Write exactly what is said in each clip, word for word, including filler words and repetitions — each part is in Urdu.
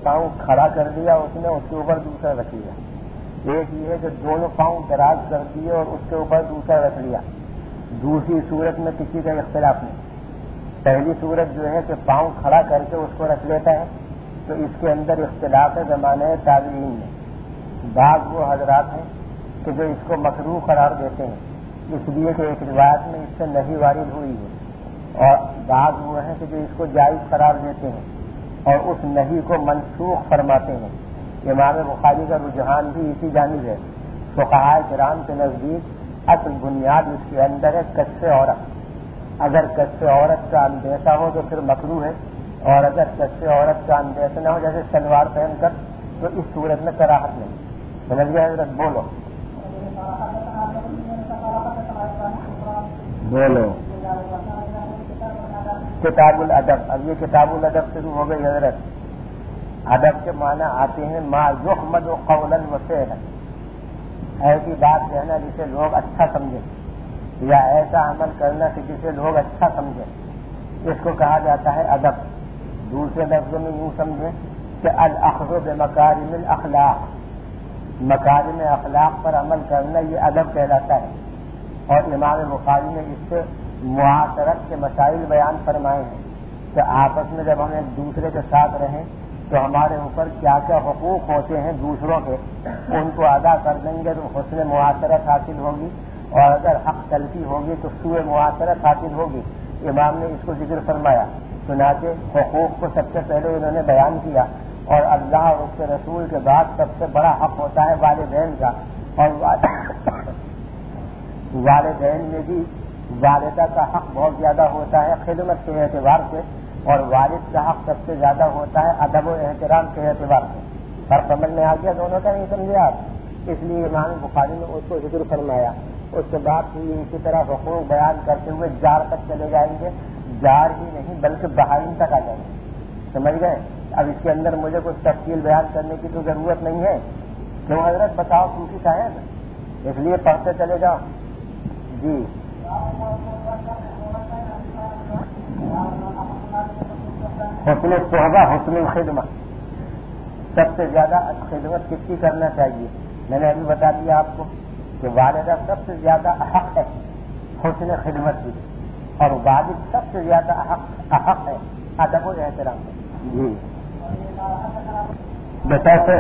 پاؤں کھڑا کر دیا اس نے، اس کے اوپر دوسرا رکھ لیا. ایک یہ ہے کہ دونوں پاؤں دراز کر دیے اور اس کے اوپر دوسرا رکھ لیا. دوسری صورت میں کسی کا اختلاف نہیں. پہلی صورت جو ہے کہ پاؤں کھڑا کر کے اس کو رکھ لیتا ہے، تو اس کے اندر اختلاف ہے زمانہ تابعین میں. بعض وہ حضرات ہیں کہ جو اس کو مکروہ قرار دیتے ہیں اس لیے کہ ایک روایت میں اس سے نہیں وارد ہوئی ہے، اور بعض وہ ہیں کہ جو اس کو جائز قرار دیتے ہیں اور اس نہیں کو منسوخ فرماتے ہیں. امام بخاری کا رجحان بھی اسی جانب ہے. فقہاء کرام کے نزدیک اصل بنیاد اس کے اندر ہے کشف عورت. اگر کشف عورت کا اندیشہ ہو تو پھر مکروہ ہے، اور اگر کشف عورت کا اندیشہ نہ ہو جیسے شلوار پہن کر تو اس صورت میں کراہت نہیں. سمجھ گئے حضرت؟ بولو بولو. کتاب الادب. اب یہ کتاب الادب شروع ہو گئی حضرت. ادب کے معنی آتے ہیں ما یحمد قولا و فعلا، ایسی بات کہنا جسے لوگ اچھا سمجھیں، یا ایسا عمل کرنا کہ جسے لوگ اچھا سمجھیں، اس کو کہا جاتا ہے ادب. دوسرے لفظوں میں یوں سمجھیں کہ الاخذ بمکارم الاخلاق، مکارم اخلاق پر عمل کرنا یہ ادب کہلاتا ہے. اور امام بخاری نے اس سے معاشرت کے مسائل بیان فرمائے ہیں کہ آپس میں جب ہم ایک دوسرے کے ساتھ رہیں تو ہمارے اوپر کیا کیا حقوق ہوتے ہیں دوسروں کے، ان کو ادا کر دیں گے تو حسن معاشرت حاصل ہوگی، اور اگر حق تلفی ہوگی تو سوء معاشرت حاصل ہوگی. امام نے اس کو ذکر فرمایا. چنانچہ حقوق کو سب سے پہلے انہوں نے بیان کیا، اور اللہ اور اس کے رسول کے بعد سب سے بڑا حق ہوتا ہے والدین کا. اور والدین میں بھی والدہ کا حق بہت زیادہ ہوتا ہے خدمت کے اعتبار سے، اور والد کا حق سب سے زیادہ ہوتا ہے ادب و احترام کے اعتبار سے. فرق سمجھ میں آ گیا دونوں کا؟ نہیں سمجھے آپ؟ اس لیے امام بخاری نے اس کو ذکر فرمایا. اس کے بعد پھر اسی طرح حقوق بیان کرتے ہوئے جار تک چلے جائیں گے. جار ہی نہیں بلکہ بہائم تک آ جائیں گے. سمجھ گئے؟ اب اس کے اندر مجھے کچھ تفصیل بیان کرنے کی تو ضرورت نہیں ہے. کیوں حضرت؟ بتاؤ کیونکہ چاہیں نا، اس لیے پڑھتے چلے جاؤ. جی حسن صحبہ، حسن الخدمت. سب سے زیادہ خدمت کس کی کرنا چاہیے؟ میں نے ابھی بتا دیا آپ کو کہ والدہ سب سے زیادہ احق ہے حسن خدمت کی، اور والد سب سے زیادہ احق احق ہے ادب و احترام کی. جی بتا سے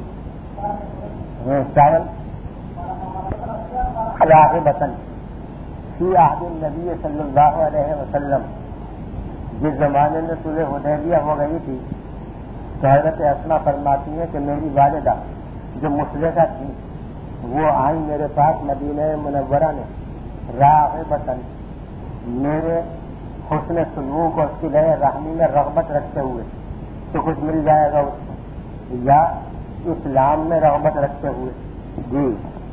چاول راغبۃ فی عہد النبی صلی اللہ علیہ وسلم. جس زمانے میں صلح حدیبیہ ہو گئی تھی تو حضرت اسماء فرماتی ہیں کہ میری والدہ جو مسلحہ تھی وہ آئی میرے پاس مدینہ منورہ میں راغبۃ، میرے حسن سلوک اور صلہ رحمی میں رغبت رکھتے ہوئے تو کچھ مل جائے گا اس کو، یا اسلام میں رغبت رکھتے ہوئے. جی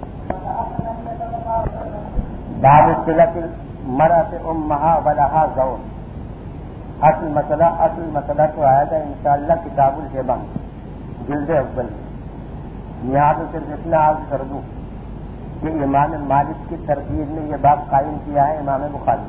باب صلۃ المرأۃ امہا ولہا زوج. اصل مسئلہ اصل مسئلہ تو آیا تھا انشاءاللہ کتاب الہبہ جلد اول میں. یہاں تو صرف اتنا عرض کر دوں کہ امام مالک کی ترتیب میں یہ باب قائم کیا ہے امام بخاری.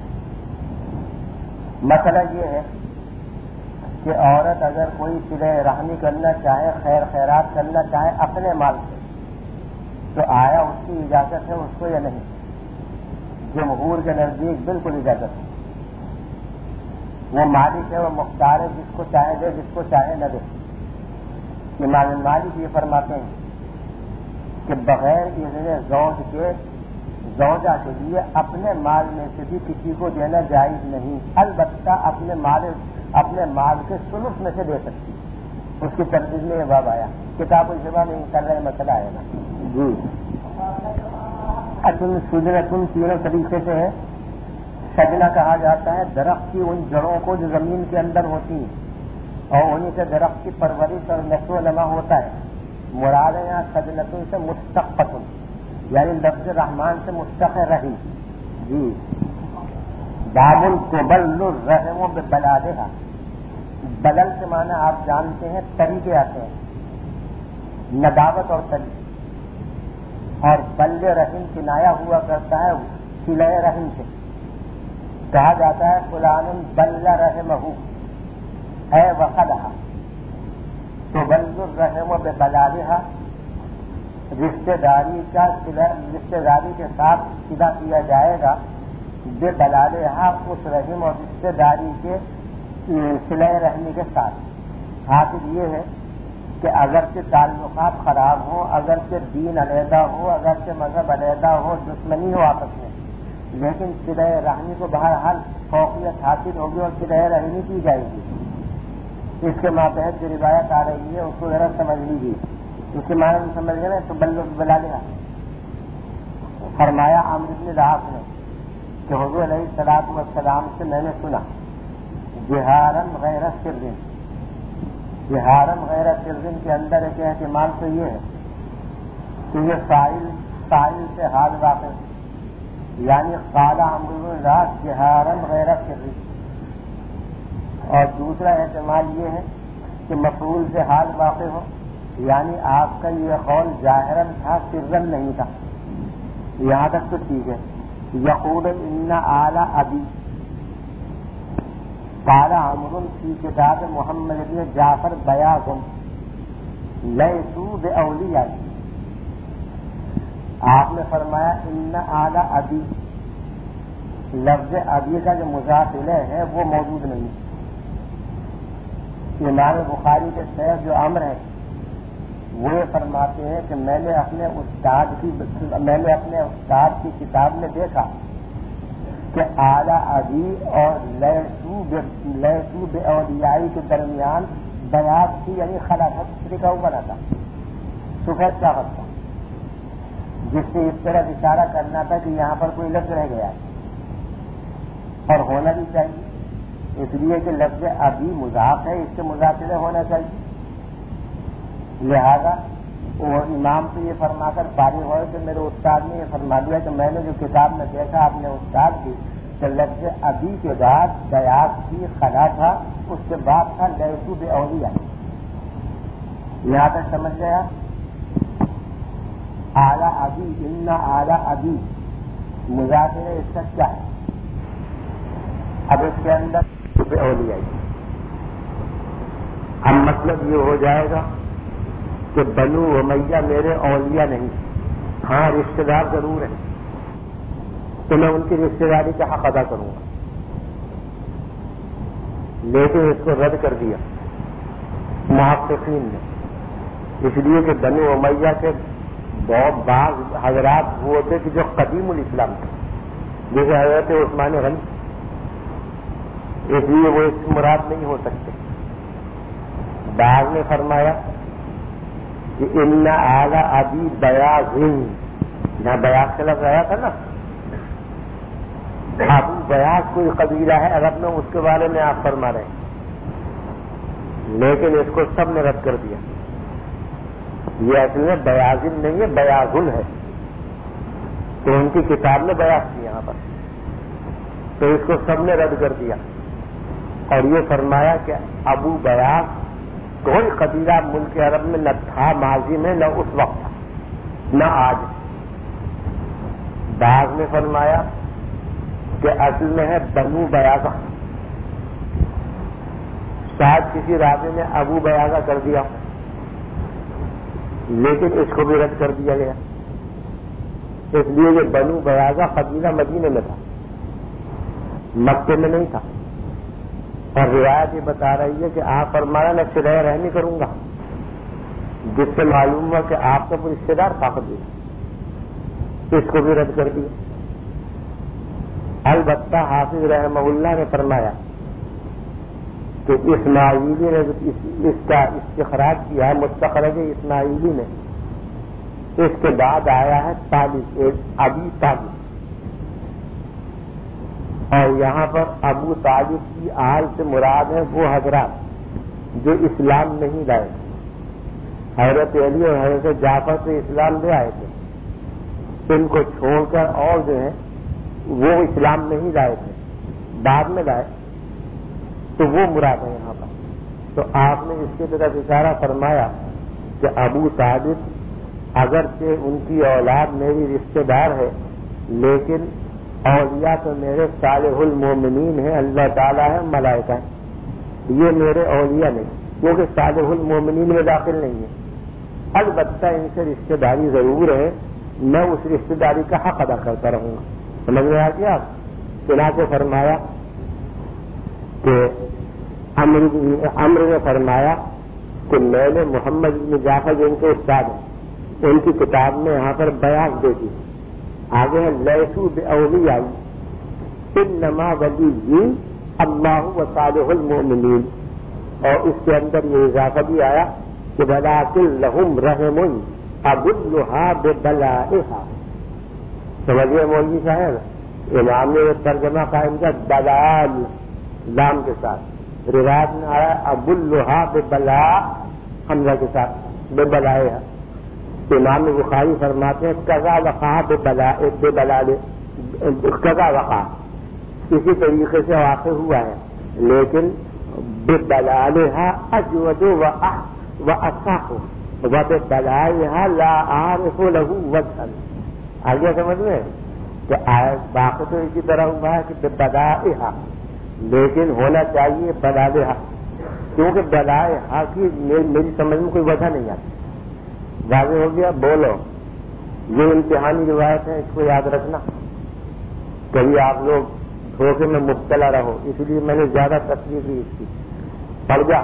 مسئلہ یہ ہے کہ عورت اگر کوئی صلہ رحمی کرنا چاہے، خیر خیرات کرنا چاہے اپنے مال سے، تو آیا اس کی اجازت ہے اس کو یا نہیں؟ جمہور کے نزدیک بالکل اجازت ہے. وہ مالک ہے، وہ مختار ہے، جس کو چاہے دے، جس کو چاہے نہ دے. امام مالک یہ فرماتے ہیں کہ بغیر اذن زوج کے زوجہ کے لیے اپنے مال میں سے بھی کسی کو دینا جائز نہیں، البتہ اپنے مال اپنے مال کے ثلث میں سے دے سکتی. اس کی ترتیب میں یہ باب آیا. کتاب الہبہ میں انشاءاللہ یہ مسئلہ آئے گا. جی اصل سجنتن تینوں طریقے سے ہے. سجنا کہا جاتا ہے درخت کی ان جڑوں کو جو زمین کے اندر ہوتی ہیں، اور انہیں سے درخت کی پرورش اور نشو و نما ہوتا ہے. مراد ہے یہاں سجنتن سے مشتقۃ، یعنی لفظ رحمان سے مشتق رحیم. جی باب تبل الرحم ببلادہا. بلل کے معنی آپ جانتے ہیں تری کے آتے ہیں، نداوت اور تری. اور بل رحم کنایا ہوا کرتا ہے صلہ رحم سے. کہا جاتا ہے فلان بل رحمہ اے وخلہ، تبل الرحم ببلالها، رشتے داری کا رشتے داری کے ساتھ سیدھا کیا جائے گا بے بلالها، اس رحم اور رشتے داری کے صلہ رحمی کے ساتھ۔ حاصل یہ ہے کہ اگرچہ تعلقات خراب ہوں، اگرچہ دین علیحدہ ہو، اگرچہ مذہب علیحدہ ہو، دشمنی ہو آپس میں، لیکن صلہ رحمی کو بہرحال فوقیت حاصل ہوگی اور صلہ رحمی کی جائے گی۔ اس کے ماتحت جو روایت آ رہی ہے اس کو ذرا سمجھ لیجیے، اس کے معنی میں سمجھ گئے نا، تو بلو بلا لیا۔ فرمایا عامر بن العاص نے کہ حضور علیہ الصلوۃ والسلام سے میں نے سنا جہارن غیر سرن، جہارن غیر سرن کے اندر ایک احتمال تو یہ ہے کہ یہ فاعل فاعل سے حال واقع، یعنی قال عمرو بن العاص جہارن غیر سرن، اور دوسرا احتمال یہ ہے کہ مفعول سے حال واقع ہو، یعنی آپ کا یہ قول ظاہراً تھا سرن نہیں تھا۔ یہاں تک تو ٹھیک ہے۔ یقول ان آل ابی قال عمرو فی کتاب محمد بن جعفر بیاض لیسوا باولیاء، آپ نے فرمایا ان آل ابی، لفظ ابی کا جو مضاف الیہ ہے وہ موجود نہیں۔ امام بخاری کے شیخ جو عمر ہے وہ یہ فرماتے ہیں کہ میں نے اپنے استاد کی میں نے اپنے استاد کی کتاب میں دیکھا کہ اعلی ابی اور لیسوا باولیاء کے درمیان بیاض تھی، یعنی خلافت لکھا ہوا بنا تھا، سفید کاغذ تھا، جس سے اس طرح اشارہ کرنا تھا کہ یہاں پر کوئی لفظ رہ گیا اور ہونا بھی چاہیے، اس لیے کہ لفظ ابھی مضاف ہے، اس کے مضافرے ہونا چاہیے۔ لہذا وہ امام سے یہ فرما کر فارغ ہوئے کہ میرے استاد نے یہ فرما دیا کہ میں نے جو کتاب میں دیکھا اپنے استاد کی کہ لفظ ابھی کے بعد بیاض کی خلا تھا، اس کے بعد تھا لیسوا باولیاء۔ یہاں تک سمجھ گیا؟ اعلی ابی، ان اعلی ابی مضافرے اس کا کیا ہے؟ اب اس کے اندر اولیاء، اب مطلب یہ ہو جائے گا کہ بنو امیہ میرے اولیاء نہیں، ہاں رشتے دار ضرور ہیں، تو میں ان کی رشتے داری کا حق ادا کروں گا، لیکن اس کو رد کر دیا محققین نے، اس لیے کہ بنو امیہ کے بہت بعض حضرات وہ ہوتے کہ جو قدیم الاسلام تھے، جیسے حضرت عثمان غنی، اس لیے وہ اس سے مراد نہیں ہو سکتے۔ بعض نے فرمایا کہ ان آل ابی بیاض، یہاں بیاض کا لفظ آیا تھا نا، ابو بیاض کوئی قبیلہ ہے عرب میں، اس کے بارے میں آپ فرما رہے ہیں، لیکن اس کو سب نے رد کر دیا۔ یہ اصل میں بیاضن نہیں ہے، بیاضن ہے، تو ان کی کتاب میں بیاض تھی یہاں پر، تو اس کو سب نے رد کر دیا اور یہ فرمایا کہ ابو بیاض کوئی قبیلہ ملک عرب میں نہ تھا ماضی میں، نہ اس وقت تھا، نہ آج۔ بعض نے فرمایا کہ اصل میں ہے بنو بیاضہ، شاید کسی راوی نے ابو بیاضہ کر دیا، لیکن اس کو بھی رد کر دیا گیا، اس لیے یہ بنو بیاضہ قبیلہ مدینے میں تھا، مکے میں نہیں تھا۔ اور روایت یہ بتا رہی ہے کہ آپ فرمایا میں صلہ رحمی کروں گا، جس سے معلوم ہوا کہ آپ کا کوئی رشتے دار طاقت دی، اس کو بھی رد کر دیا۔ البتہ حافظ رحمہ اللہ نے فرمایا کہ اسماعیلی نے اس کا استخراج کیا، مستخرج اسماعیلی نے، اس کے بعد آیا ہے طالب، ابی طالب، اور یہاں پر ابو طالب کی آل سے مراد ہے وہ حضرات جو اسلام نہیں لائے، حضرت علی اور حضرت جعفر سے اسلام لے آئے تھے، ان کو چھوڑ کر اور جو ہیں وہ اسلام نہیں لائے تھے، بعد میں لائے، تو وہ مراد ہے یہاں پر۔ تو آپ نے اس کی طرف اشارہ فرمایا کہ ابو طالب اگرچہ ان کی اولاد میری رشتے دار ہے، لیکن اولیاء تو میرے صالح المومنین ہیں، اللہ تعالیٰ ہے، ملائکہ ہیں، یہ میرے اولیاء نہیں۔ کیونکہ صالح المومنین میں داخل نہیں ہے. البتہ ان سے رشتہ داری ضرور ہے، میں اس رشتہ داری کا حق ادا کرتا رہوں گا. سمجھ میں آ گیا؟ چنانچہ فرمایا کہ عمرو نے فرمایا کہ میں نے محمد بن جعفر جو ان کے استاد ہیں ان کی کتاب میں یہاں پر بیان دے دی. آگے ہے لیسو باولیاء انما ولی اللہ و صالح المؤمنین، اور اس کے اندر یہ اضافہ بھی آیا کہ ولکن لہم رحم ابلھا ببلائھا. سمجھیے مولوی صاحب، امام نے ترجمہ قائم کیا بلال لام کے ساتھ، روایت میں آیا ابلھا ببلا حمزہ کے ساتھ ببلائھا. امام بخاری فرماتے ہیں قضا وقع ببلا ببلال قضا وقع، اسی طریقے سے واقع ہوا ہے، لیکن ببلالھا اجود و اصح و ببلائھا لا اعرف له وجھا. آگے سمجھ میں کہ باقی تو اسی طرح ہوا ہے کہ ببلائھا، لیکن ہونا چاہیے بلالھا، کیونکہ بلائھا کی میری سمجھ میں کوئی وجہ نہیں آتی. واضح ہو گیا؟ بولو. یہ امتحانی روایت ہے، اس کو یاد رکھنا، کبھی آپ لوگ دھوکے میں مبتلا رہو، اس لیے میں نے زیادہ تصویر دی اس کی. پڑ جا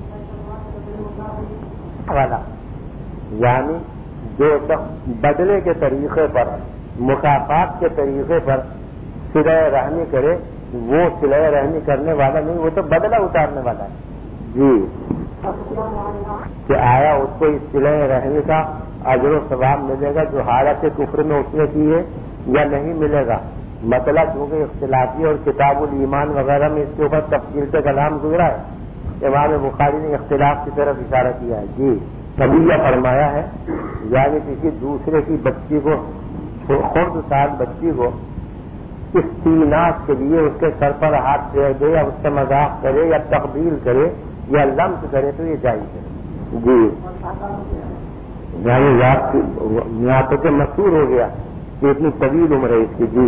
والا یعنی جو شخص بدلے کے طریقے پر، مکافات کے طریقے پر صلہ رحمی کرے وہ صلہ رحمی کرنے والا نہیں، وہ تو بدلہ اتارنے والا ہے. جی کہ آیا اس کو اس صلہ رحمی کا اجر و ثواب ملے گا جو حالت کفر میں اس نے کی ہے یا نہیں ملے گا؟ مطلب کیونکہ اختلافی اور کتاب الایمان وغیرہ میں اس کے اوپر تفصیل سے کلام گزرا ہے. امام بخاری نے اختلاف کی طرف اشارہ کیا ہے. جی کبھی یہ فرمایا ہے یعنی کسی دوسرے کی بچی کو، خرد سال بچی کو استیناس کے لیے اس کے سر پر ہاتھ پھیر دے یا اس سے مذاق کرے یا تقبیل کرے یا لمس کرے تو یہ جائز ہے. جی یعنی یہاں تک مشہور ہو گیا کہ اتنی طویل عمر ہے اس کی. جی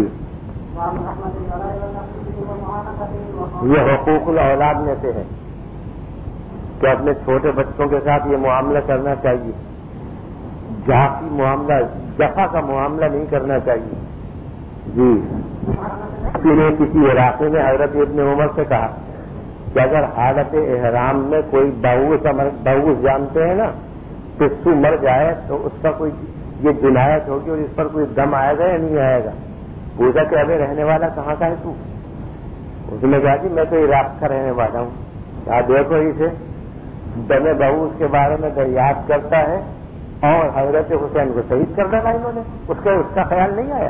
یہ حقوق الاولاد میں سے ہے کہ اپنے چھوٹے بچوں کے ساتھ یہ معاملہ کرنا چاہیے، جافی معاملہ، جفا کا معاملہ نہیں کرنا چاہیے. جی کسی نے کسی علاقے میں حضرت ابن عمر سے کہا کہ اگر حالت احرام میں کوئی باؤس باؤس جانتے ہیں نا تو سو مر جائے تو اس کا کوئی یہ جنایت ہوگی اور اس پر کوئی دم آئے گا یا نہیں آئے گا؟ پوچھا کہ ابھی رہنے والا کہاں کا ہے تو؟ اس نے کہا کہ میں تو عراق کا رہنے والا ہوں. کہا دیکھو اسے دم باؤس کے بارے میں دریافت کرتا ہے اور حضرت حسین کو شہید کر ڈالا انہوں نے، اس کا اس کا خیال نہیں آیا.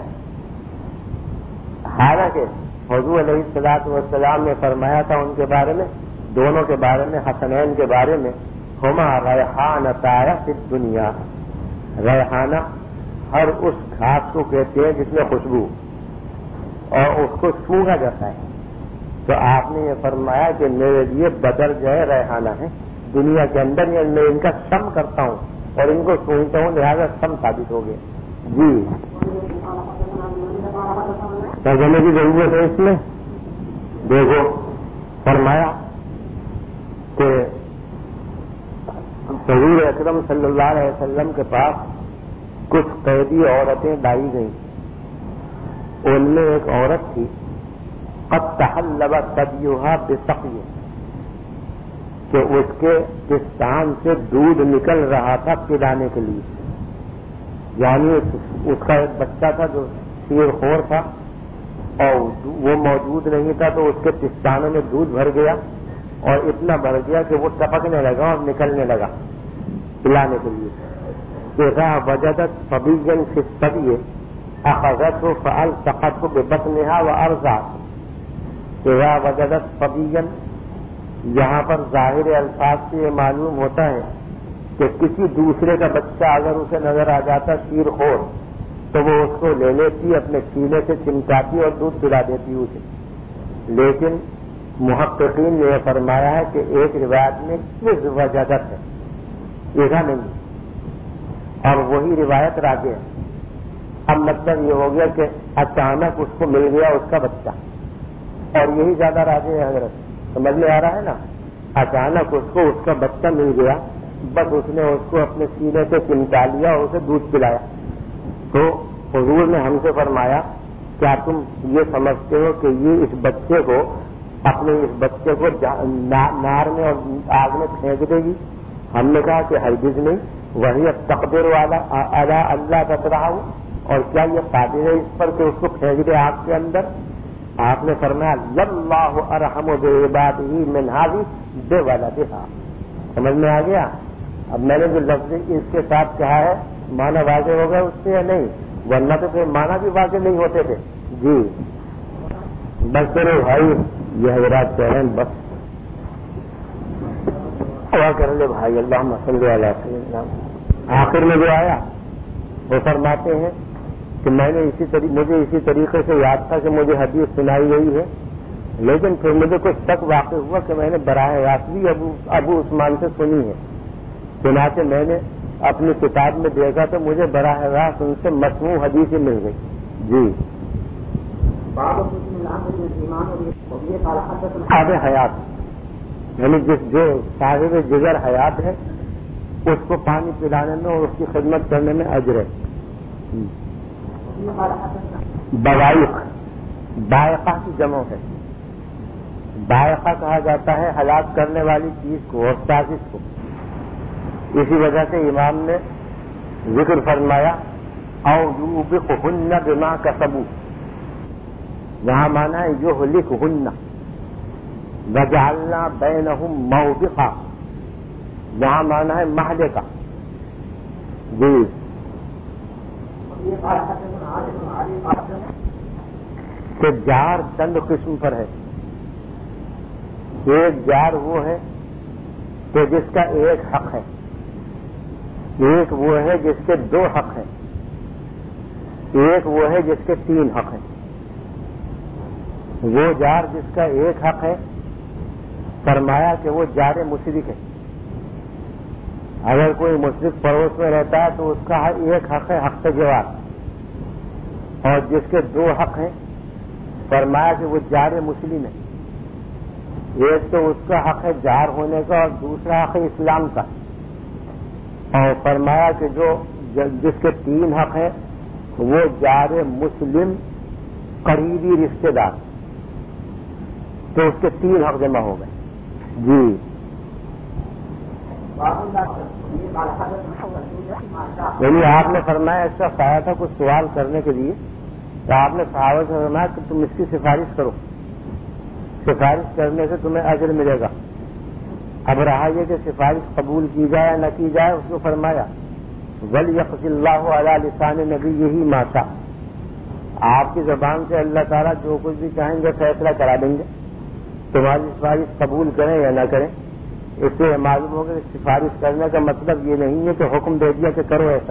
حالانکہ حضور علیہ الصلوۃ والسلام نے فرمایا تھا ان کے بارے میں، دونوں کے بارے میں، حسنین کے بارے میں، ہما ریحانتایا فی الدنیا. ریحانہ ہر اس گھاس کو کہتے ہیں جس میں خوشبو اور اس کو سونگا جاتا ہے. تو آپ نے یہ فرمایا کہ میرے لیے بدر جو ہے ریحانہ ہے دنیا کے اندر، یا میں ان کا سم کرتا ہوں اور ان کو سونگتا ہوں، لہٰذا سم ثابت ہو گیا. جی ترجمے کی ضرورت ہے اس میں. دیکھو فرمایا کہ حضور اکرم صلی اللہ علیہ وسلم کے پاس کچھ قیدی عورتیں لائی گئیں. ان میں ایک عورت تھی قد تحلب ثدیھا بسقی، کہ اس کے پستان سے دودھ نکل رہا تھا پلانے کے لیے. یعنی اس کا ایک بچہ تھا جو شیر خور تھا اور وہ موجود نہیں تھا تو اس کے پستانوں میں دودھ بھر گیا اور اتنا بھر گیا کہ وہ ٹپکنے لگا اور نکلنے لگا پلانے کے لیے. دیکھا وجدت صبیا فی الثدی اخذته فالصقته ببطنها وارضعته. دیکھا وجدت صبیا، یہاں پر ظاہر الفاظ سے یہ معلوم ہوتا ہے کہ کسی دوسرے کا بچہ اگر اسے نظر آ جاتا شیر خور تو وہ اس کو لے لیتی، اپنے سینے سے چمٹاتی اور دودھ پلا دیتی اسے. لیکن محققین نے یہ فرمایا ہے کہ ایک روایت میں کس وجدت ہے، دیکھا نہیں، اور وہی روایت راجع ہے. اب مطلب یہ ہو گیا کہ اچانک اس کو مل گیا اس کا بچہ، اور یہی زیادہ راجع ہے حضرت. سمجھ میں آ رہا ہے نا؟ اچانک اس کو اس کا بچہ مل گیا، بس اس نے اس کو اپنے سینے سے چمٹا لیا اور اسے دودھ پلایا. تو حضور نے ہم سے فرمایا کیا تم یہ سمجھتے ہو کہ یہ اس بچے کو اپنے اس بچے کو نار میں اور آگ میں پھینک دے گی؟ ہم نے کہا کہ ہرگز نہیں، وہی تقدیر والا ادا اللہ بت رہا ہوں، اور کیا یہ قادر ہے اس پر کہ اس کو پھینک دے آگ کے اندر؟ آپ نے فرمایا للہ ارحم بعبادہ من ھذہ بولدھا. سمجھ میں آ گیا؟ اب میں نے جو لفظ اس کے ساتھ کہا ہے معنی واضح ہوگا اس سے یا نہیں؟ ورنہ تو پھر معنی بھی واضح نہیں ہوتے تھے. جی بس کرو بھائی، یہ حضرات کہہ رہے ہیں بس دعا کر لے بھائی. اللہم صلی علی سیدنا. آخر میں جو آیا وہ فرماتے ہیں کہ میں نے اسی طریقے مجھے اسی طریقے سے یاد تھا کہ مجھے حدیث سنائی گئی ہے، لیکن پھر مجھے کچھ شک واقع ہوا کہ میں نے براہ راست بھی ابو ابو عثمان سے سنی ہے. چنانچہ میں نے اپنی کتاب میں دیکھا تو مجھے براہ راست ان سے مسموع حدیث ہی مل گئی. جی آب حیات، یعنی جس جو صاحب جگر حیات ہے اس کو پانی پلانے میں اور اس کی خدمت کرنے میں اجر ہے. بوائق، بائقہ کی جمع ہے. بائقہ کہا جاتا ہے ہلاک کرنے والی چیز کو اور سازش کو. اسی وجہ سے امام نے ذکر فرمایا او یوبقہن بما کسبوا، یہاں مانا ہے یہلکہن وجعلنا بینہم موبقا، یہاں مانا ہے مہلکہ. جی کہ جار چند قسم پر ہے. ایک جار وہ ہے کہ جس کا ایک حق ہے، ایک وہ ہے جس کے دو حق ہیں، ایک وہ ہے جس کے تین حق ہیں. وہ جار جس کا ایک حق ہے فرمایا کہ وہ جار مشرک ہے. اگر کوئی مشرک پڑوس میں رہتا ہے تو اس کا ایک حق ہے حق جوار، اور جس کے دو حق ہیں فرمایا کہ وہ جار مسلم ہے. ایک تو اس کا حق ہے جار ہونے کا اور دوسرا حق ہے اسلام کا. اور فرمایا کہ جو جس کے تین حق ہیں وہ جار مسلم قریبی رشتے دار، تو اس کے تین حق جمع ہو گئے. جی یعنی آپ نے فرمایا اس کا آیا تھا کچھ سوال کرنے کے لیے، تو آپ نے صحابہ سے فرمایا کہ تم اس کی سفارش کرو، سفارش کرنے سے تمہیں اجر ملے گا. اب رہا یہ کہ سفارش قبول کی جائے یا نہ کی جائے، اس کو فرمایا وَلْيَقْضِ اللَّهُ عَلَى لِسَانِ نَبِيِّهِ مَا شَاءَ، آپ کی زبان سے اللہ تعالیٰ جو کچھ بھی چاہیں گے فیصلہ کرا دیں گے. تمہاری سفارش قبول کریں یا نہ کریں. اس سے معلوم ہوگا کہ سفارش کرنے کا مطلب یہ نہیں ہے کہ حکم دے دیا کہ کرو ایسا،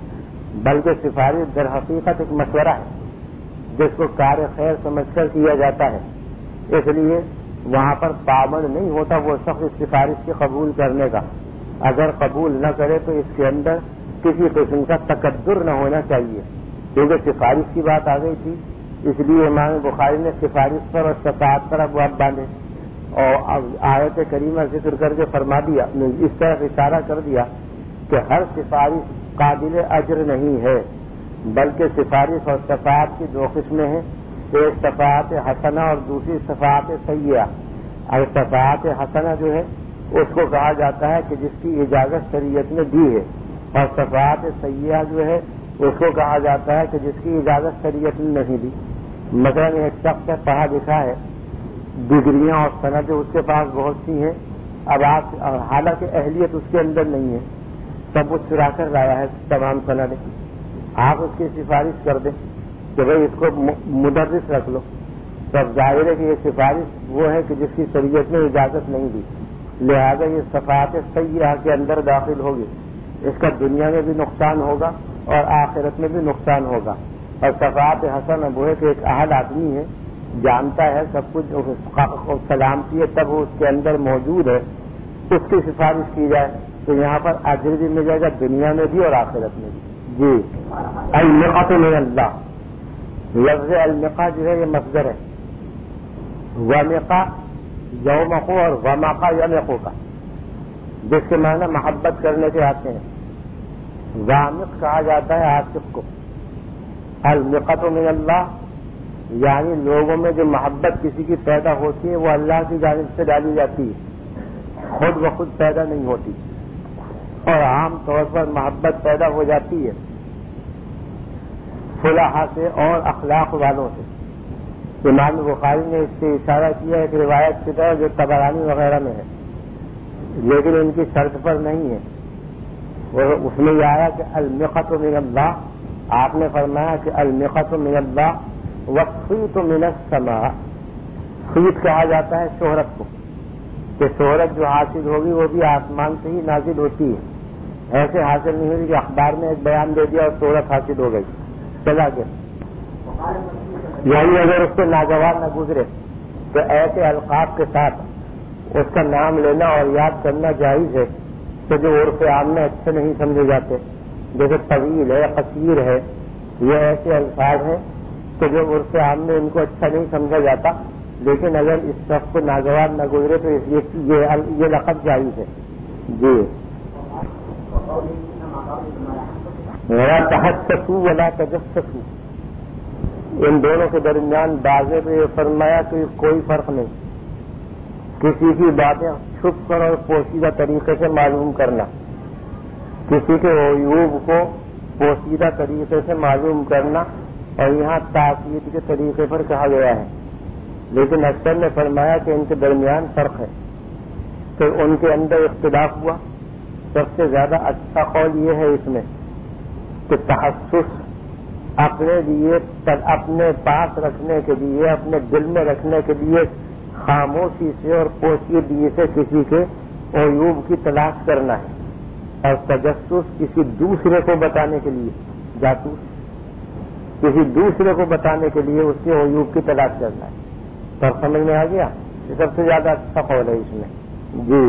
بلکہ سفارش در حقیقت ایک مشورہ ہے جس کو کار خیر سمجھ کر کیا جاتا ہے. اس لیے وہاں پر پابند نہیں ہوتا وہ شخص اس سفارش کے قبول کرنے کا. اگر قبول نہ کرے تو اس کے اندر کسی قسم کا تکبر نہ ہونا چاہیے، کیونکہ سفارش کی بات آ گئی تھی. اس لیے امام بخاری نے سفارش پر اور شفاعت پر ابواب باندھے اور آیت کریمہ ذکر کر کے فرما دیا، اس طرح اشارہ کر دیا کہ ہر سفارش قابل اجر نہیں ہے، بلکہ سفارش اور شفاعت کی دو قسمیں ہیں، ایک شفاعت حسنہ اور دوسری شفاعت سیئہ. اور شفاعت حسنہ جو ہے اس کو کہا جاتا ہے کہ جس کی اجازت شریعت نے دی ہے، اور شفاعت سیئہ جو ہے اس کو کہا جاتا ہے کہ جس کی اجازت شریعت نے نہیں دی. مثلا ایک شخص ہے پڑھا لکھا ہے، ڈگریاں اور سندیں اس کے پاس بہت سی ہیں، اب آپ حالانکہ اہلیت اس کے اندر نہیں ہے، سب وہ چرا کر لایا ہے تمام سندیں. آپ اس کی سفارش کر دیں کہ بھئی اس کو مدرس رکھ لو، تب ظاہر ہے کہ یہ سفارش وہ ہے کہ جس کی شریعت نے اجازت نہیں دی، لہذا یہ شفاعت سیئہ کے اندر داخل ہوگی. اس کا دنیا میں بھی نقصان ہوگا اور آخرت میں بھی نقصان ہوگا. اور شفاعت حسن وہ ہے کہ ایک اہل آدمی ہے، جانتا ہے سب کچھ، سلامتی ہے تب وہ اس کے اندر موجود ہے، اس کی سفارش کی جائے تو یہاں پر اجر بھی مل جائے گا دنیا میں بھی اور آخرت میں بھی. جی المقۃ من اللہ، لفظ المقا جو ہے یہ مصدر ہے. ومقا یوم کو اور وما کا یمقو کا، جس کے معنی محبت کرنے کے آتے ہیں۔ وامق کہا جاتا ہے عاصف کو۔ المقت من اللہ یعنی لوگوں میں جو محبت کسی کی پیدا ہوتی ہے وہ اللہ کی جانب سے ڈالی جاتی ہے، خود بخود پیدا نہیں ہوتی، اور عام طور پر محبت پیدا ہو جاتی ہے صلحاء سے اور اخلاق والوں سے۔ امام بخاری نے اس سے اشارہ کیا ایک روایت کی طرح جو طبرانی وغیرہ میں ہے، لیکن ان کی شرط پر نہیں ہے۔ وہ اس میں یہ آیا کہ المقت من اللہ، آپ نے فرمایا کہ المقت من اللہ والصیت من السماء۔ صیت کہا جاتا ہے شہرت کو، کہ شہرت جو حاصل ہوگی وہ بھی آسمان سے ہی نازل ہوتی ہے، ایسے حاصل نہیں ہوئی کہ اخبار میں ایک بیان دے دیا اور شہرت حاصل ہو گئی چلا گیا۔ یعنی اگر اس سے ناگوار نہ گزرے تو ایسے القاب کے ساتھ اس کا نام لینا اور یاد کرنا جائز ہے کہ جو عرف عام میں اچھے نہیں سمجھے جاتے، جیسے طویل ہے، قصیر ہے، یہ ایسے الفاظ ہیں کہ جو عرف عام میں ان کو اچھا نہیں سمجھا جاتا، لیکن اگر اس شخص کو ناگوار نہ گزرے تو اس لیے یہ لقب جائز ہے۔ جی ولا تحسسوا ولا تجسسوا، ان دونوں کے درمیان واضح پہ یہ فرمایا کہ کوئی فرق نہیں، کسی کی باتیں چھپ کر اور پوشیدہ طریقے سے معلوم کرنا، کسی کے عیوب کو پوشیدہ طریقے سے معلوم کرنا، اور یہاں تاکید کے طریقے پر کہا گیا ہے، لیکن اکثر نے فرمایا کہ ان کے درمیان فرق ہے، تو ان کے اندر اختلاف ہوا۔ سب سے زیادہ اچھا قول یہ ہے اس میں کہ تحسس اپنے لیے اپنے پاس رکھنے کے لیے، اپنے دل میں رکھنے کے لیے خاموشی سے اور پوشیدگی سے کسی کے عیوب کی تلاش کرنا ہے، اور تجسس کسی دوسرے کو بتانے کے لیے، جاسوس کسی دوسرے کو بتانے کے لیے اس کے عیوب کی تلاش کرنا ہے۔ پر سمجھ میں آ گیا؟ یہ سب سے زیادہ اچھا قول ہے اس میں۔ جی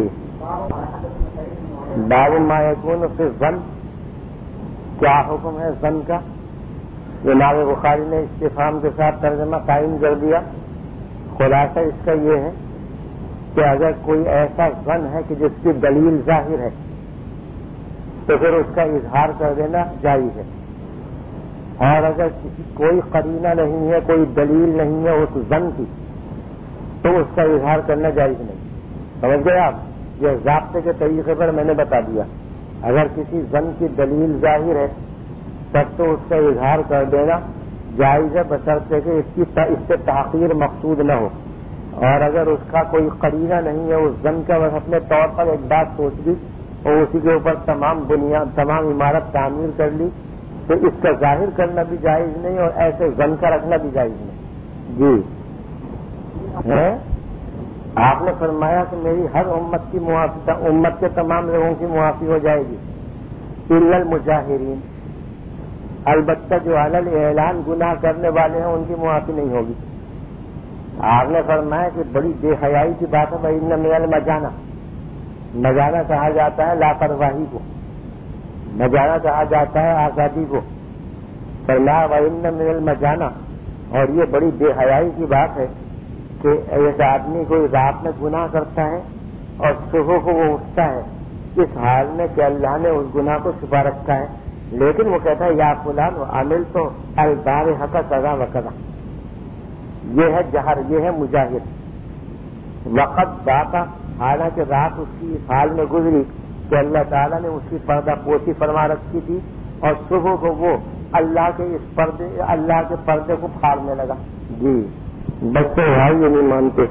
باب ما یکون فی الظن، کیا حکم ہے ظن کا؟ امام بخاری نے استفہام کے ساتھ ترجمہ قائم کر دیا۔ خلاصہ اس کا یہ ہے کہ اگر کوئی ایسا ظن ہے کہ جس کی دلیل ظاہر ہے تو پھر اس کا اظہار کر دینا جائز ہے، اور اگر کسی کوئی قرینہ نہیں ہے، کوئی دلیل نہیں ہے اس ظن کی، تو اس کا اظہار کرنا جائز نہیں۔ سمجھ گئے آپ؟ یہ ضابطے کے طریقے پر میں نے بتا دیا۔ اگر کسی ظن کی دلیل ظاہر ہے تب تو اس کا اظہار کر دینا جائز ہے، بشرطے کہ اس کی اس سے تحقیر مقصود نہ ہو، اور اگر اس کا کوئی قرینہ نہیں ہے اس ظن کا، بس اپنے طور پر ایک بات سوچ لی اور اسی کے اوپر تمام بنیاد تمام عمارت تعمیر کر لی، تو اس کا ظاہر کرنا بھی جائز نہیں اور ایسے ظن کا رکھنا بھی جائز نہیں۔ جی ہے؟ آپ نے فرمایا کہ میری ہر امت کی معافی، امت کے تمام لوگوں کی معافی ہو جائے گی الا المجاہرین، البتہ جو علل اعلان گناہ کرنے والے ہیں ان کی معافی نہیں ہوگی۔ آپ نے فرمایا کہ بڑی بے حیائی کی بات ہے، وَإِنَّ مِنَ الْمَجَانَ، مجانہ کہا جاتا ہے لاپرواہی کو، مجانہ کہا جاتا ہے آزادی کو، فرمایا وَإِنَّ مِنَ الْمَجَانَ، اور یہ بڑی بے حیائی کی بات ہے کہ ایک آدمی کوئی رات میں گناہ کرتا ہے اور صبح کو وہ اٹھتا ہے اس حال میں کہ اللہ نے اس گناہ کو چھپا رکھا ہے، لیکن وہ کہتا ہے یا فلان عامل تو البارحہ کا کذا و کذا، یہ ہے جہر، یہ ہے مجاہد۔ وقت باقا، حالانکہ رات اس کی اس حال میں گزری کہ اللہ تعالیٰ نے اس کی پردہ پوشی فرما رکھی تھی، اور صبح کو وہ اللہ کے اس پردے اللہ کے پردے کو پھاڑنے لگا۔ جی بچے بھائی یہ نہیں مانتے۔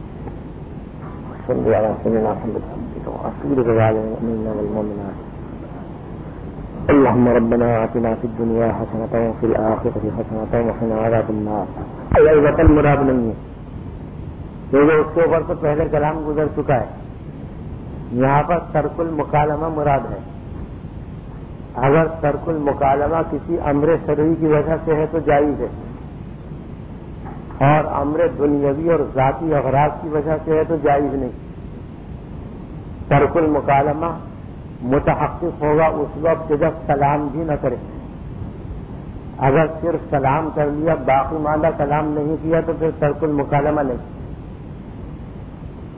اللهم ربنا آتنا في الدنيا حسنة وفي الآخرة حسنة وقنا عذاب النار۔ یہ وطن مراد نہیں ہے کیونکہ اس کے اوپر تو پہلے کلام گزر چکا ہے، یہاں پر ترک المکالمہ مراد ہے۔ اگر ترک المکالمہ کسی امر شرعی کی وجہ سے ہے تو جائز ہے، اور امر دنیاوی اور ذاتی اغراض کی وجہ سے ہے تو جائز نہیں۔ ترک المکالمہ متحقق ہوگا اس وقت جب سلام بھی نہ کرے، اگر صرف سلام کر لیا باقی ماندہ کلام نہیں کیا تو پھر ترک المکالمہ نہیں۔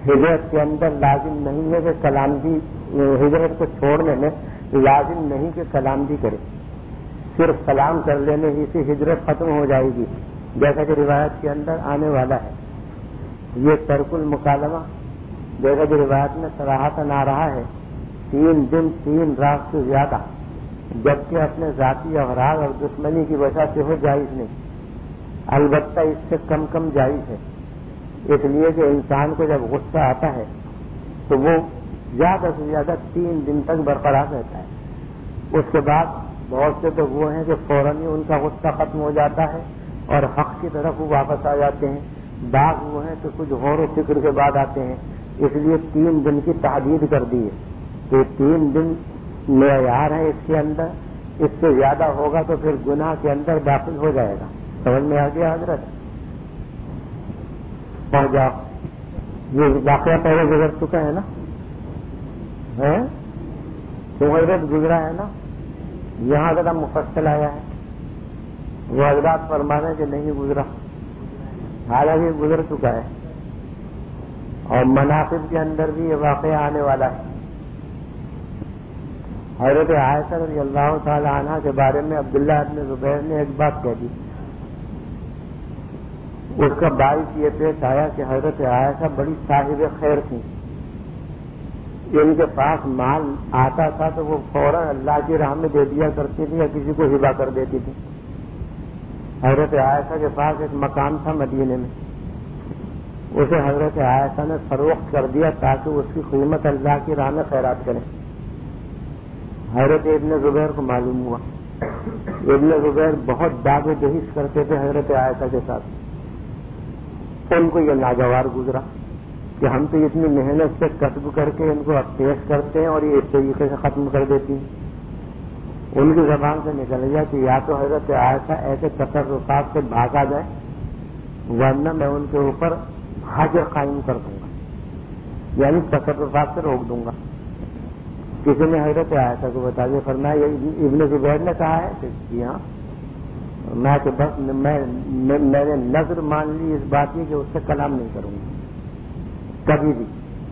ہجرت کے اندر لازم نہیں ہے کہ کلامدی، ہجرت کو چھوڑنے میں لازم نہیں کہ کلامدی کرے، صرف سلام کر لینے ہی سے ہجرت ختم ہو جائے گی، جیسا کہ روایت کے اندر آنے والا ہے۔ یہ ترک المکالمہ جیسا کہ روایت میں صراحتاً آ رہا ہے، تین دن تین رات سے زیادہ، جبکہ اپنے ذاتی اغراض اور دشمنی کی وجہ سے ہو جائز نہیں، البتہ اس سے کم کم جائز ہے، اس لیے کہ انسان کو جب غصہ آتا ہے تو وہ زیادہ سے زیادہ تین دن تک برقرار رہتا ہے، اس کے بعد بہت سے تو وہ ہیں کہ فوراً ہی ان کا غصہ ختم ہو جاتا ہے اور حق کی طرف وہ واپس آ جاتے ہیں، بعض وہ ہیں کہ کچھ غور و فکر کے بعد آتے ہیں، اس لیے تین دن کی تحدید کر دی ہے کہ تین دن معیار ہے اس کے اندر، اس سے زیادہ ہوگا تو پھر گناہ کے اندر داخل ہو جائے گا۔ سمجھ میں آ گیا حضرت؟ پہنچ جاؤ، یہ واقعہ پہلے گزر چکا ہے نا، تو حضرت گزرا ہے نا، یہاں ذرا مفصل آیا ہے، وہ حضرات فرمانے کہ نہیں گزرا، حالانکہ گزر چکا ہے، اور مناقب کے اندر بھی یہ واقعہ آنے والا ہے۔ حضرت عائشہ رضی اللہ تعالی عنہ کے بارے میں عبداللہ ابن زبیر نے ایک بات کہہ دی، اس کا باعث یہ پیش آیا کہ حضرت عائشہ بڑی صاحب خیر تھیں، ان کے پاس مال آتا تھا تو وہ فوراً اللہ کی راہ میں دے دیا کرتی تھی یا کسی کو ہبا کر دیتی تھی۔ حضرت عائشہ کے پاس ایک مکان تھا مدینے میں، اسے حضرت عائشہ نے فروخت کر دیا تاکہ اس کی قیمت اللہ کی راہ میں خیرات کریں۔ حضرت ابن زبیر کو معلوم ہوا، ابن زبیر بہت داغ و دہیز کرتے تھے حضرت عائشہ کے ساتھ، ان کو یہ ناگوار گزرا کہ ہم تو اتنی محنت سے کسب کر کے ان کو اب پیش کرتے ہیں اور یہ اس طریقے سے ختم کر دیتی ہیں۔ ان کی زبان سے نکل گیا کہ یا تو حضرت عائشہ ایسے تصرفات سے بھاگا جائے ورنہ میں ان کے اوپر حجر قائم کر دوں گا، یعنی تصرفات سے روک دوں گا۔ کسی نے حضرت عائشہ کو بتا دیا، فرمایا یہ ابن زبیر نے کہا ہے کہ جی ہاں، میں کہ بس میں میں نے نظر مان لی اس بات کی کہ اس سے کلام نہیں کروں گا کبھی بھی،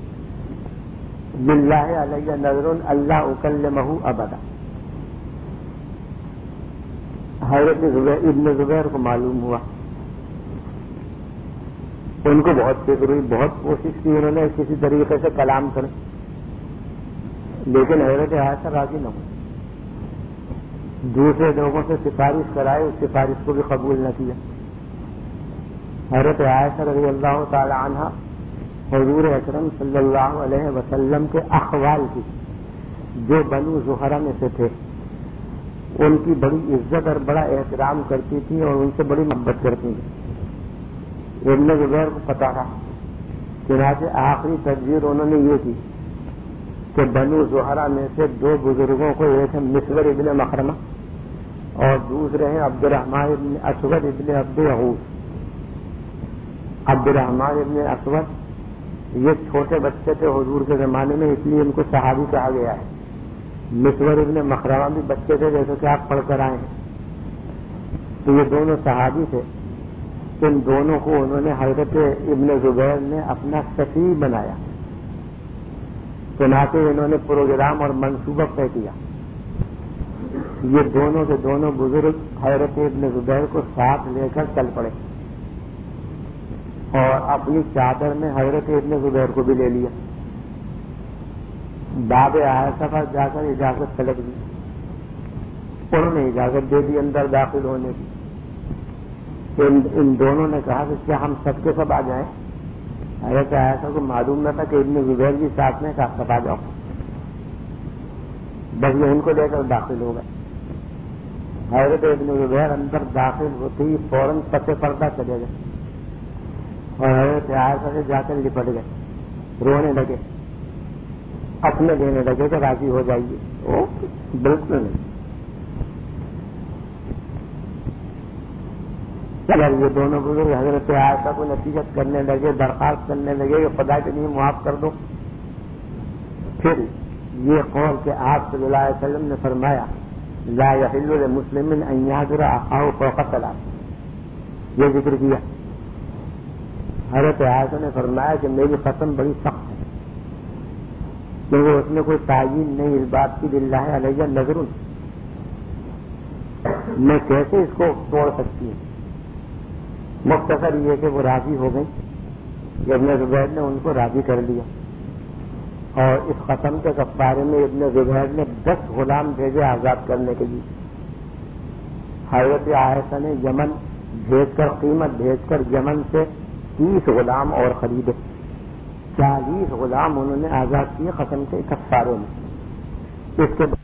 باللہ علیہ نظر اللہ اکلمہ ابدا۔ حضرت ابن زبیر کو معلوم ہوا، ان کو بہت فکر ہوئی، بہت کوشش کی انہوں نے کسی طریقے سے کلام کریں، لیکن حضرت عائشہ راضی نہ ہوئی، دوسرے لوگوں سے سفارش کرائے، اس سفارش کو بھی قبول نہ کیا۔ حضرت عائشہ رضی اللہ تعالی عنہ حضور اکرم صلی اللہ علیہ وسلم کے اخوال کی، جو بنو زہرہ میں سے تھے، ان کی بڑی عزت اور بڑا احترام کرتی تھی اور ان سے بڑی محبت کرتی تھی۔ ابن زبیر کو پتا تھا، چنانچہ آخری تدبیر انہوں نے یہ کی کہ بنو زہرہ میں سے دو بزرگوں کو، ایک ہے مسور ابن مخرمہ اور دوسرے ہیں عبد الرحمن ابن اسود ابن عبد یغوث۔ عبد الرحمن ابن اسود یہ چھوٹے بچے تھے حضور کے زمانے میں، اس لیے ان کو صحابی کہا گیا ہے۔ مسور ابن مخرمہ بھی بچے تھے جیسے کہ آپ پڑھ کر آئے ہیں، تو یہ دونوں صحابی تھے۔ ان دونوں کو انہوں نے حضرت ابن زبیر نے اپنا سفیر بنایا، چنانچہ انہوں نے پروگرام اور منصوبہ طے کیا۔ یہ دونوں کے دونوں بزرگ حضرت ابن زبیر کو ساتھ لے کر چل پڑے اور اپنی چادر میں حضرت ابن زبیر کو بھی لے لیا۔ باب عائشہ پر جا کر اجازت طلب دی، انہوں نے اجازت دے دی اندر داخل ہونے کی۔ ان, ان دونوں نے کہا کہ کیا ہم سب کے سب آ جائیں؟ حضرت عائشہ کو معلوم نہ تھا کہ ابن زبیر بھی ساتھ میں کہا سب آ جاؤ، بس یہ ان کو لے کر داخل ہو گئے۔ حضرت ابن زبیر اندر داخل ہوتے ہی فوراً پتے پردہ چلے گئے اور حضرت عائشہ سے جا کر لپٹ گئے، رونے لگے، اپنے دینے لگے کہ راضی ہو جائیے۔ او بالکل نہیں، اگر یہ دونوں بزرگ حضرت عائشہ کو نصیحت کرنے لگے، درخواست کرنے لگے کہ خدا کے لیے معاف کر دو، پھر یہ قول کہ آپ صلی اللہ علیہ وسلم نے فرمایا لا یحل لمسلم ان یہجر اخاہ فوق ثلاث، یہ ذکر کیا۔ حضرت عائشہ نے فرمایا کہ میری قسم بڑی سخت ہے، کیونکہ اس میں کوئی تعین نہیں اس بات کی باللہ علیہ نظر، میں کیسے اس کو توڑ سکتی ہوں؟ مختصر یہ کہ وہ راضی ہو گئی، ابن زبیر نے ان کو راضی کر لیا، اور اس قسم کے کفارے میں ابن زبیر نے دس غلام بھیجے آزاد کرنے کے لیے۔ حضرت عائشہ نے یمن بھیج کر قیمت بھیج کر یمن سے تیس غلام اور خریدے، چالیس غلام انہوں نے آزاد کیے قسم کے کفارے میں۔ اس کے